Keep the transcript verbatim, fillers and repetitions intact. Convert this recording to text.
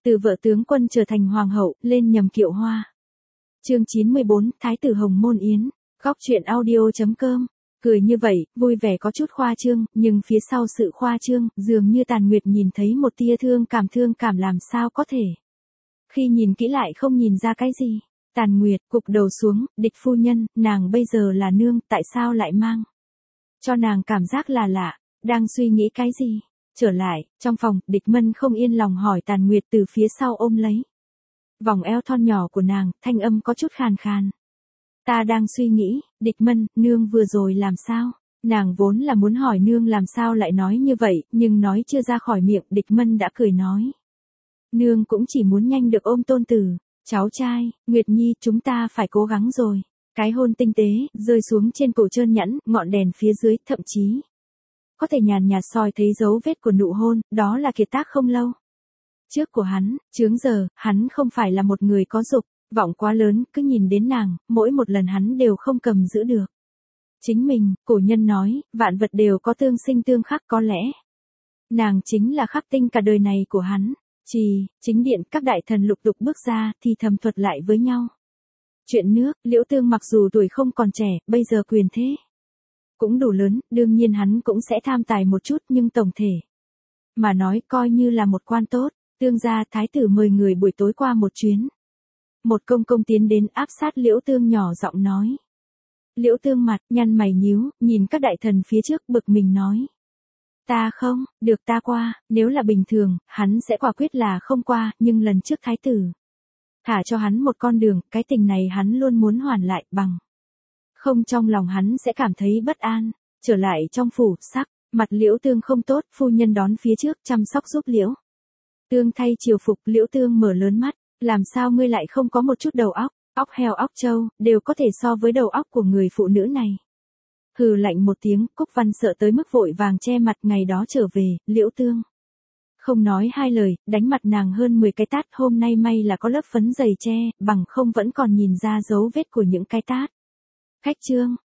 Từ vợ tướng quân trở thành hoàng hậu, lên nhầm kiệu hoa. Chương chín mươi bốn, Thái tử Hồng Môn Yến. Góc truyện audio chấm com. Cười như vậy, vui vẻ có chút khoa trương, nhưng phía sau sự khoa trương, dường như Tàn Nguyệt nhìn thấy một tia thương cảm thương cảm làm sao có thể. Khi nhìn kỹ lại không nhìn ra cái gì. Tàn Nguyệt, cụp đầu xuống, địch phu nhân, nàng bây giờ là nương, tại sao lại mang? Cho nàng cảm giác là lạ, đang suy nghĩ cái gì? Trở lại, trong phòng, địch mân không yên lòng hỏi Tàn Nguyệt từ phía sau ôm lấy vòng eo thon nhỏ của nàng, thanh âm có chút khàn khàn. Ta đang suy nghĩ, địch mân, nương vừa rồi làm sao? Nàng vốn là muốn hỏi nương làm sao lại nói như vậy, nhưng nói chưa ra khỏi miệng, địch mân đã cười nói. Nương cũng chỉ muốn nhanh được ôm tôn tử, cháu trai, Nguyệt Nhi, chúng ta phải cố gắng rồi. Cái hôn tinh tế, rơi xuống trên cổ trơn nhẵn, ngọn đèn phía dưới, thậm chí có thể nhàn nhạt soi thấy dấu vết của nụ hôn, đó là kiệt tác không lâu trước của hắn. Chướng giờ, hắn không phải là một người có dục vọng quá lớn, cứ nhìn đến nàng, mỗi một lần hắn đều không cầm giữ được chính mình. Cổ nhân nói, vạn vật đều có tương sinh tương khắc, có lẽ nàng chính là khắc tinh cả đời này của hắn. Trì, chính điện, các đại thần lục tục bước ra, thì thầm thuật lại với nhau. Chuyện nước, Liễu Tương mặc dù tuổi không còn trẻ, bây giờ quyền thế cũng đủ lớn, đương nhiên hắn cũng sẽ tham tài một chút, nhưng tổng thể mà nói coi như là một quan tốt. Tương gia, thái tử mời người buổi tối qua một chuyến. Một công công tiến đến áp sát Liễu Tương nhỏ giọng nói. Liễu Tương mặt, nhăn mày nhíu, nhìn các đại thần phía trước bực mình nói. Ta không, được ta qua, nếu là bình thường, hắn sẽ quả quyết là không qua, nhưng lần trước thái tử thả cho hắn một con đường, cái tình này hắn luôn muốn hoàn lại, bằng không trong lòng hắn sẽ cảm thấy bất an. Trở lại trong phủ, sắc mặt Liễu Tương không tốt, phu nhân đón phía trước chăm sóc giúp Liễu Tương thay triều phục. Liễu Tương mở lớn mắt, làm sao ngươi lại không có một chút đầu óc, óc heo óc trâu, đều có thể so với đầu óc của người phụ nữ này. Hừ lạnh một tiếng, Cúc Văn sợ tới mức vội vàng che mặt. Ngày đó trở về, Liễu Tương không nói hai lời, đánh mặt nàng hơn mười cái tát. Hôm nay may là có lớp phấn dày che, bằng không vẫn còn nhìn ra dấu vết của những cái tát. Khách trương,